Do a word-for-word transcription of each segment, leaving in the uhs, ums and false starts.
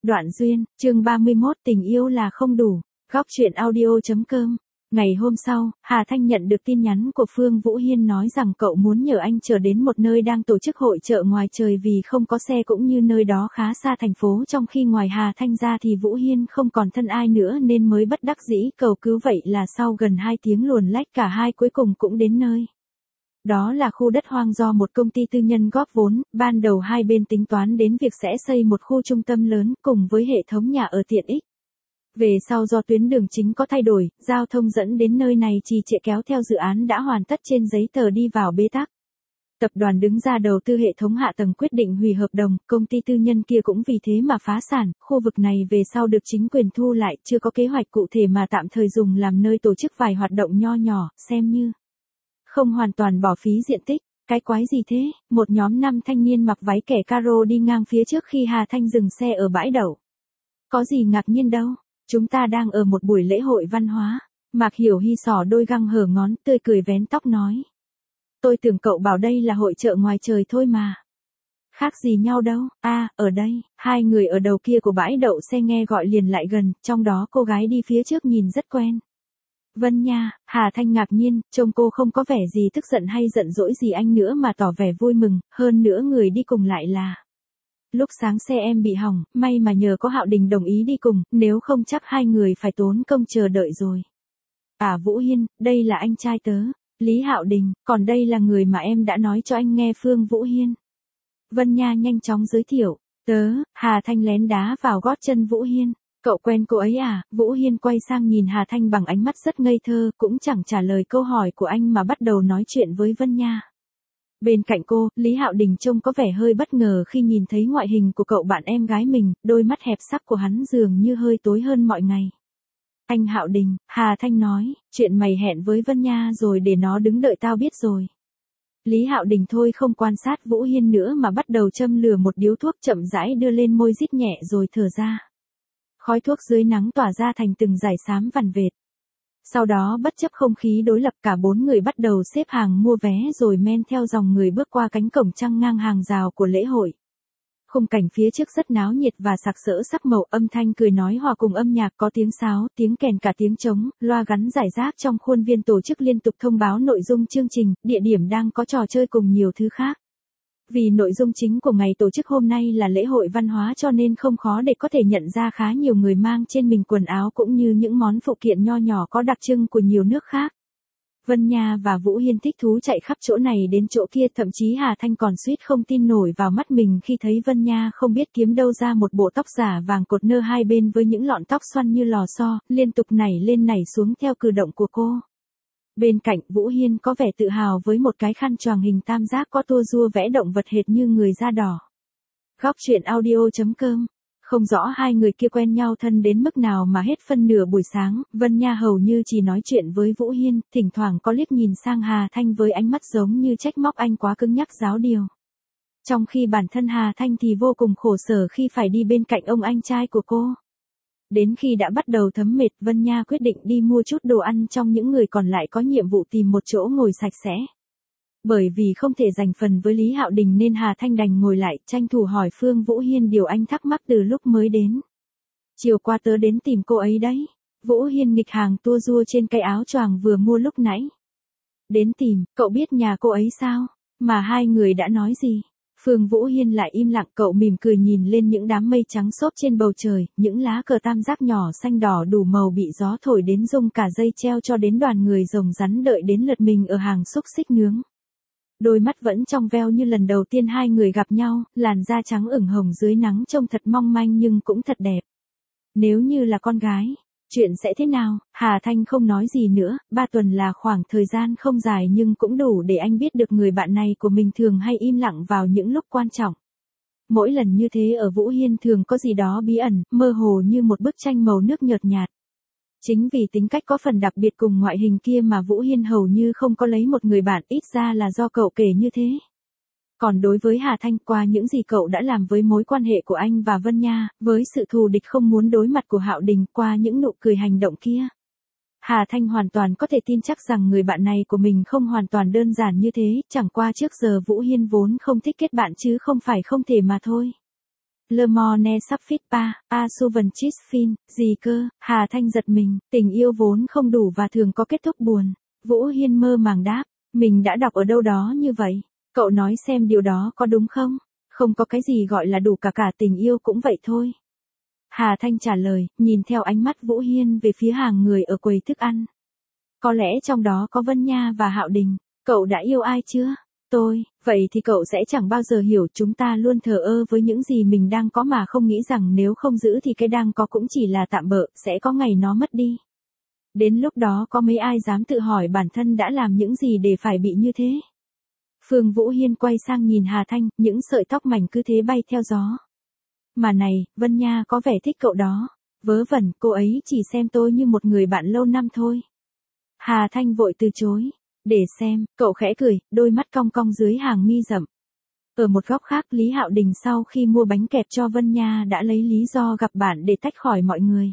Đoạn duyên, chương ba mươi mốt tình yêu là không đủ. Góc truyện audio.com. Ngày hôm sau, Hà Thanh nhận được tin nhắn của Phương Vũ Hiên nói rằng cậu muốn nhờ anh chở đến một nơi đang tổ chức hội chợ ngoài trời vì không có xe cũng như nơi đó khá xa thành phố, trong khi ngoài Hà Thanh ra thì Vũ Hiên không còn thân ai nữa nên mới bất đắc dĩ cầu cứu. Vậy là sau gần hai tiếng luồn lách cả hai cuối cùng cũng đến nơi. Đó là khu đất hoang do một công ty tư nhân góp vốn, ban đầu hai bên tính toán đến việc sẽ xây một khu trung tâm lớn cùng với hệ thống nhà ở tiện ích. Về sau do tuyến đường chính có thay đổi, giao thông dẫn đến nơi này trì trệ kéo theo dự án đã hoàn tất trên giấy tờ đi vào bế tắc. Tập đoàn đứng ra đầu tư hệ thống hạ tầng quyết định hủy hợp đồng, công ty tư nhân kia cũng vì thế mà phá sản, khu vực này về sau được chính quyền thu lại, chưa có kế hoạch cụ thể mà tạm thời dùng làm nơi tổ chức vài hoạt động nho nhỏ, xem như không hoàn toàn bỏ phí diện tích. Cái quái gì thế? Một nhóm năm thanh niên mặc váy kẻ caro đi ngang phía trước khi Hà Thanh dừng xe ở bãi đậu. Có gì ngạc nhiên đâu, chúng ta đang ở một buổi lễ hội văn hóa. Mạc Hiểu Hy xỏ đôi găng hở ngón, tươi cười vén tóc nói. Tôi tưởng cậu bảo đây là hội chợ ngoài trời thôi mà. Khác gì nhau đâu, a à, ở đây, hai người ở đầu kia của bãi đậu xe nghe gọi liền lại gần, trong đó cô gái đi phía trước nhìn rất quen. Vân Nha, Hà Thanh ngạc nhiên, trông cô không có vẻ gì tức giận hay giận dỗi gì anh nữa mà tỏ vẻ vui mừng, hơn nữa người đi cùng lại là. Lúc sáng xe em bị hỏng, may mà nhờ có Hạo Đình đồng ý đi cùng, nếu không chắc hai người phải tốn công chờ đợi rồi. À Vũ Hiên, đây là anh trai tớ, Lý Hạo Đình, còn đây là người mà em đã nói cho anh nghe, Phương Vũ Hiên. Vân Nha nhanh chóng giới thiệu, tớ, Hà Thanh lén đá vào gót chân Vũ Hiên. Cậu quen cô ấy à? Vũ Hiên quay sang nhìn Hà Thanh bằng ánh mắt rất ngây thơ, cũng chẳng trả lời câu hỏi của anh mà bắt đầu nói chuyện với Vân Nha. Bên cạnh cô, Lý Hạo Đình trông có vẻ hơi bất ngờ khi nhìn thấy ngoại hình của cậu bạn em gái mình, đôi mắt hẹp sắc của hắn dường như hơi tối hơn mọi ngày. Anh Hạo Đình, Hà Thanh nói, chuyện mày hẹn với Vân Nha rồi để nó đứng đợi tao biết rồi. Lý Hạo Đình thôi không quan sát Vũ Hiên nữa mà bắt đầu châm lửa một điếu thuốc, chậm rãi đưa lên môi rít nhẹ rồi thở ra. Khói thuốc dưới nắng tỏa ra thành từng dải xám vằn vệt. Sau đó bất chấp không khí đối lập, cả bốn người bắt đầu xếp hàng mua vé rồi men theo dòng người bước qua cánh cổng trăng ngang hàng rào của lễ hội. Khung cảnh phía trước rất náo nhiệt và sặc sỡ sắc màu, âm thanh cười nói hòa cùng âm nhạc, có tiếng sáo, tiếng kèn cả tiếng trống, loa gắn rải rác trong khuôn viên tổ chức liên tục thông báo nội dung chương trình, địa điểm đang có trò chơi cùng nhiều thứ khác. Vì nội dung chính của ngày tổ chức hôm nay là lễ hội văn hóa cho nên không khó để có thể nhận ra khá nhiều người mang trên mình quần áo cũng như những món phụ kiện nho nhỏ có đặc trưng của nhiều nước khác. Vân Nha và Vũ Hiên thích thú chạy khắp chỗ này đến chỗ kia, thậm chí Hà Thanh còn suýt không tin nổi vào mắt mình khi thấy Vân Nha không biết kiếm đâu ra một bộ tóc giả vàng cột nơ hai bên với những lọn tóc xoăn như lò xo, liên tục nảy lên nảy xuống theo cử động của cô. Bên cạnh, Vũ Hiên có vẻ tự hào với một cái khăn choàng hình tam giác có tua rua vẽ động vật hệt như người da đỏ. Góc truyện audio.com. Không rõ hai người kia quen nhau thân đến mức nào mà hết phân nửa buổi sáng, Vân Nha hầu như chỉ nói chuyện với Vũ Hiên, thỉnh thoảng có liếc nhìn sang Hà Thanh với ánh mắt giống như trách móc anh quá cứng nhắc giáo điều. Trong khi bản thân Hà Thanh thì vô cùng khổ sở khi phải đi bên cạnh ông anh trai của cô. Đến khi đã bắt đầu thấm mệt, Vân Nha quyết định đi mua chút đồ ăn trong những người còn lại có nhiệm vụ tìm một chỗ ngồi sạch sẽ. Bởi vì không thể giành phần với Lý Hạo Đình nên Hà Thanh đành ngồi lại, tranh thủ hỏi Phương Vũ Hiên điều anh thắc mắc từ lúc mới đến. Chiều qua tớ đến tìm cô ấy đấy. Vũ Hiên nghịch hàng tua rua trên cái áo choàng vừa mua lúc nãy. Đến tìm, cậu biết nhà cô ấy sao? Mà hai người đã nói gì? Phương Vũ Hiên lại im lặng, cậu mỉm cười nhìn lên những đám mây trắng xốp trên bầu trời, những lá cờ tam giác nhỏ xanh đỏ đủ màu bị gió thổi đến rung cả dây treo cho đến đoàn người rồng rắn đợi đến lượt mình ở hàng xúc xích nướng. Đôi mắt vẫn trong veo như lần đầu tiên hai người gặp nhau, làn da trắng ửng hồng dưới nắng trông thật mong manh nhưng cũng thật đẹp. Nếu như là con gái, chuyện sẽ thế nào? Hà Thanh không nói gì nữa, ba tuần là khoảng thời gian không dài nhưng cũng đủ để anh biết được người bạn này của mình thường hay im lặng vào những lúc quan trọng. Mỗi lần như thế ở Vũ Hiên thường có gì đó bí ẩn, mơ hồ như một bức tranh màu nước nhợt nhạt. Chính vì tính cách có phần đặc biệt cùng ngoại hình kia mà Vũ Hiên hầu như không có lấy một người bạn, ít ra là do cậu kể như thế. Còn đối với Hà Thanh, qua những gì cậu đã làm với mối quan hệ của anh và Vân Nha, với sự thù địch không muốn đối mặt của Hạo Đình, qua những nụ cười hành động kia, Hà Thanh hoàn toàn có thể tin chắc rằng người bạn này của mình không hoàn toàn đơn giản như thế, chẳng qua trước giờ Vũ Hiên vốn không thích kết bạn chứ không phải không thể mà thôi. Le Monde sắp fit pa, a Suvan Chis Fin, gì cơ, Hà Thanh giật mình, tình yêu vốn không đủ và thường có kết thúc buồn. Vũ Hiên mơ màng đáp, mình đã đọc ở đâu đó như vậy, cậu nói xem điều đó có đúng không? Không có cái gì gọi là đủ cả cả tình yêu cũng vậy thôi. Hà Thanh trả lời, nhìn theo ánh mắt Vũ Hiên về phía hàng người ở quầy thức ăn. Có lẽ trong đó có Vân Nha và Hạo Đình, cậu đã yêu ai chưa? Tôi, vậy thì cậu sẽ chẳng bao giờ hiểu chúng ta luôn thờ ơ với những gì mình đang có mà không nghĩ rằng nếu không giữ thì cái đang có cũng chỉ là tạm bợ, sẽ có ngày nó mất đi. Đến lúc đó có mấy ai dám tự hỏi bản thân đã làm những gì để phải bị như thế? Phương Vũ Hiên quay sang nhìn Hà Thanh, những sợi tóc mảnh cứ thế bay theo gió. Mà này, Vân Nha có vẻ thích cậu đó. Vớ vẩn, cô ấy chỉ xem tôi như một người bạn lâu năm thôi. Hà Thanh vội từ chối. Để xem, cậu khẽ cười, đôi mắt cong cong dưới hàng mi rậm. Ở một góc khác, Lý Hạo Đình sau khi mua bánh kẹp cho Vân Nha đã lấy lý do gặp bạn để tách khỏi mọi người.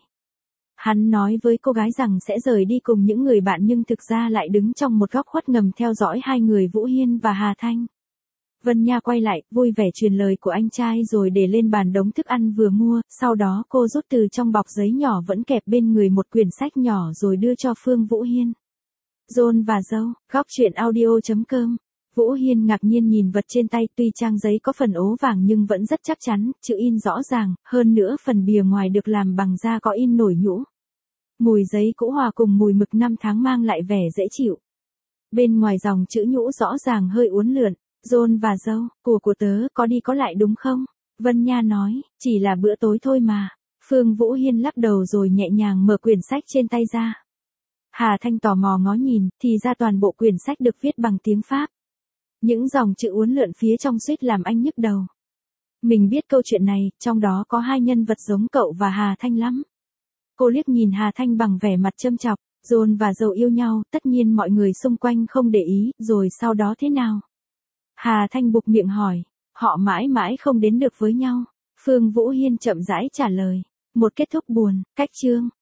Hắn nói với cô gái rằng sẽ rời đi cùng những người bạn nhưng thực ra lại đứng trong một góc khuất ngầm theo dõi hai người Vũ Hiên và Hà Thanh. Vân Nha quay lại, vui vẻ truyền lời của anh trai rồi để lên bàn đống thức ăn vừa mua, sau đó cô rút từ trong bọc giấy nhỏ vẫn kẹp bên người một quyển sách nhỏ rồi đưa cho Phương Vũ Hiên. John và dâu, góc truyện audio chấm com. Vũ Hiên ngạc nhiên nhìn vật trên tay, tuy trang giấy có phần ố vàng nhưng vẫn rất chắc chắn, chữ in rõ ràng, hơn nữa phần bìa ngoài được làm bằng da có in nổi nhũ. Mùi giấy cũ hòa cùng mùi mực năm tháng mang lại vẻ dễ chịu. Bên ngoài dòng chữ nhũ rõ ràng hơi uốn lượn. John và dâu, của của tớ có đi có lại đúng không? Vân Nha nói, chỉ là bữa tối thôi mà. Phương Vũ Hiên lắc đầu rồi nhẹ nhàng mở quyển sách trên tay ra. Hà Thanh tò mò ngó nhìn, thì ra toàn bộ quyển sách được viết bằng tiếng Pháp. Những dòng chữ uốn lượn phía trong suýt làm anh nhức đầu. Mình biết câu chuyện này, trong đó có hai nhân vật giống cậu và Hà Thanh lắm. Cô liếc nhìn Hà Thanh bằng vẻ mặt châm chọc, John và dâu yêu nhau, tất nhiên mọi người xung quanh không để ý, rồi sau đó thế nào? Hà Thanh buộc miệng hỏi, họ mãi mãi không đến được với nhau. Phương Vũ Hiên chậm rãi trả lời, một kết thúc buồn, cách chương.